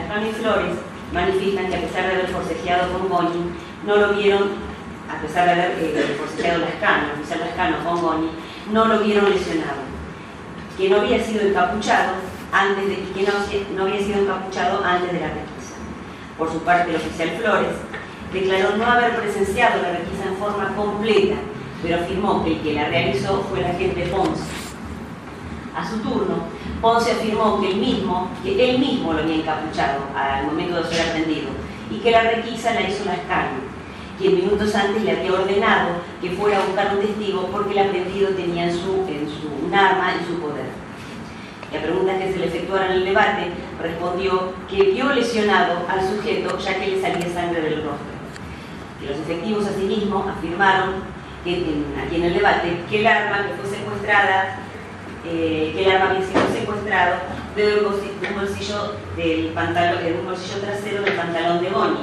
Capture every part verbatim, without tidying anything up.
Lascano y Flores manifiestan que a pesar de haber forcejeado con Goñi, no lo vieron, a pesar de haber eh, forcejeado Lascano, el oficial Lascano con Goñi, no lo vieron lesionado, que no había sido encapuchado antes de que no, no había sido encapuchado antes de la requisa. Por su parte, el oficial Flores declaró no haber presenciado la requisa en forma completa, pero afirmó que el que la realizó fue el agente Ponce. A su turno, Ponce afirmó que él mismo, que él mismo lo había encapuchado al momento de ser aprendido y que la requisa la hizo Lascano, quien minutos antes le había ordenado que fuera a buscar un testigo porque el aprendido tenía en su, en su, un arma en su poder. Y a preguntas que se le efectuaron en el debate, respondió que vio lesionado al sujeto ya que le salía sangre del rostro. Y los efectivos asimismo afirmaron que, en, aquí en el debate que el arma que fue secuestrada, eh, que el arma había sido secuestrado de un bolsillo, de un bolsillo del pantalón, de un bolsillo trasero del pantalón de Goñi.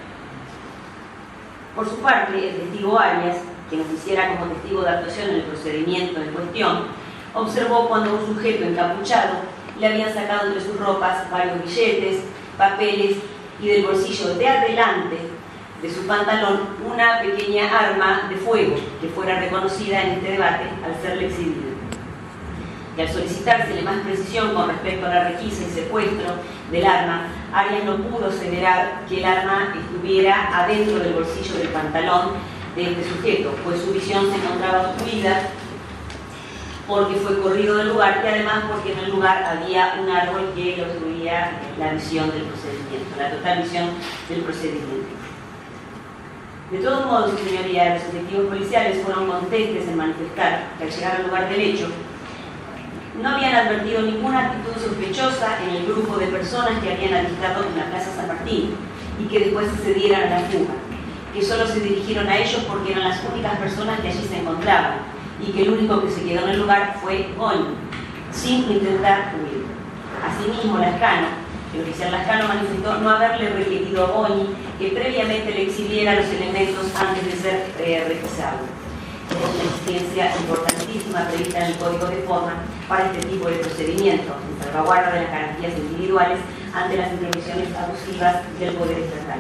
Por su parte, el testigo Arias, quien oficiara como testigo de actuación en el procedimiento en cuestión, observó cuando un sujeto encapuchado le habían sacado entre sus ropas varios billetes, papeles y del bolsillo de adelante de su pantalón una pequeña arma de fuego que fuera reconocida en este debate al serle exhibida. Y al solicitársele más precisión con respecto a la requisa y secuestro del arma, Arias no pudo aseverar que el arma estuviera adentro del bolsillo del pantalón de este sujeto, pues su visión se encontraba obstruida porque fue corrido del lugar y además porque en el lugar había un árbol que le obstruía la visión del procedimiento, la total visión del procedimiento. De todos modos, su señoría, los efectivos policiales fueron contentes en manifestar que al llegar al lugar del hecho no habían advertido ninguna actitud sospechosa en el grupo de personas que habían alistado en la Plaza San Martín y que después se dieran a la fuga, que solo se dirigieron a ellos porque eran las únicas personas que allí se encontraban y que el único que se quedó en el lugar fue Goñi, sin intentar huir. Asimismo, Lascano, el oficial Lascano manifestó no haberle requerido a Goñi que previamente le exhibiera los elementos antes de ser eh, requisado. Es una exigencia importantísima prevista en el Código de Forma para este tipo de procedimientos, en salvaguarda de las garantías individuales ante las intervenciones abusivas del Poder Estatal.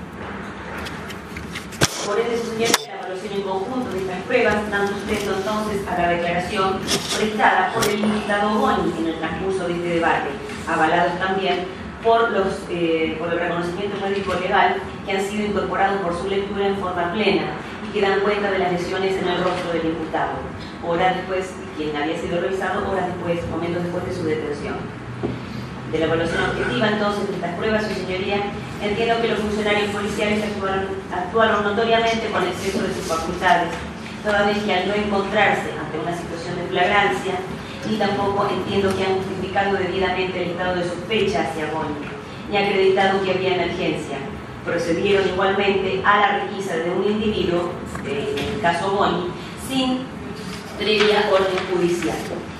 Por ende, su señoría, la evaluación en conjunto de estas pruebas dan sustento entonces a la declaración prestada por el imputado Goñi en el transcurso de este debate, avalados también por, los, eh, por el reconocimiento médico legal que han sido incorporados por su lectura en forma plena y que dan cuenta de las lesiones en el rostro del imputado, horas después, quien había sido revisado, horas después, momentos después de su detención. De la evaluación objetiva, entonces, de estas pruebas, su señoría, entiendo que los funcionarios policiales actuaron, actuaron notoriamente con exceso de sus facultades, toda vez que al no encontrarse ante una situación de flagrancia, ni tampoco entiendo que han justificado debidamente el estado de sospecha hacia Goñi, ni acreditado que había emergencia. Procedieron igualmente a la requisa de un individuo, en el caso Goñi, sin previa orden judicial.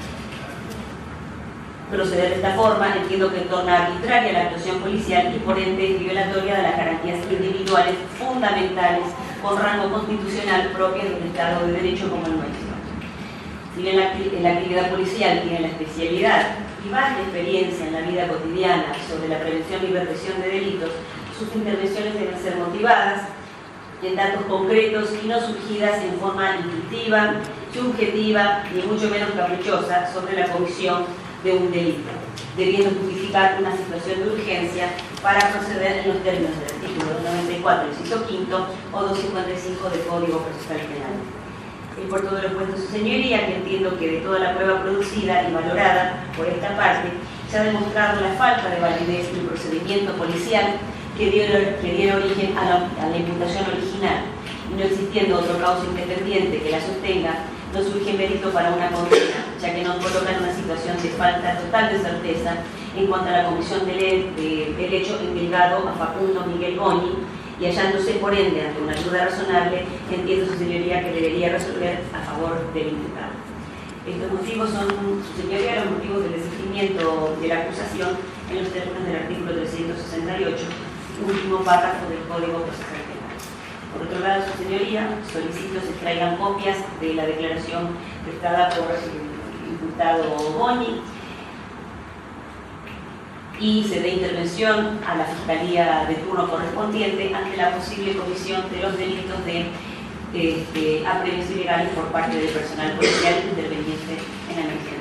Proceder de esta forma entiendo que torna arbitraria la actuación policial y por ende violatoria de las garantías individuales fundamentales con rango constitucional propias de un Estado de Derecho como el nuestro. Si bien la, la actividad policial tiene la especialidad y vasta experiencia en la vida cotidiana sobre la prevención y represión de delitos, sus intervenciones deben ser motivadas en datos concretos y no surgidas en forma intuitiva, subjetiva ni mucho menos caprichosa sobre la comisión de un delito, debiendo justificar una situación de urgencia para proceder en los términos del artículo noventa y cuatro, inciso quinto o doscientos cincuenta y cinco del Código Procesal Penal. Es por todo lo puesto, su señoría, que entiendo que de toda la prueba producida y valorada por esta parte, se ha demostrado la falta de validez del procedimiento policial que dio, que dio origen a la, a la imputación original, y no existiendo otro causa independiente que la sostenga, no surge mérito para una condena, ya que nos coloca en una situación de falta total de certeza en cuanto a la comisión del, de, del hecho indicado a Facundo Miguel Goñi, y hallándose por ende ante una duda razonable, entiendo su señoría que debería resolver a favor del imputado. Estos motivos son, su señoría, los motivos del desistimiento de la acusación en los términos del artículo trescientos sesenta y ocho, último párrafo del Código Procesal Penal. Por otro lado, su señoría, solicito se extraigan copias de la declaración prestada por el imputado Goñi, y se dé intervención a la Fiscalía de turno correspondiente ante la posible comisión de los delitos de este, apremios ilegales por parte del personal policial interveniente en la emergencia.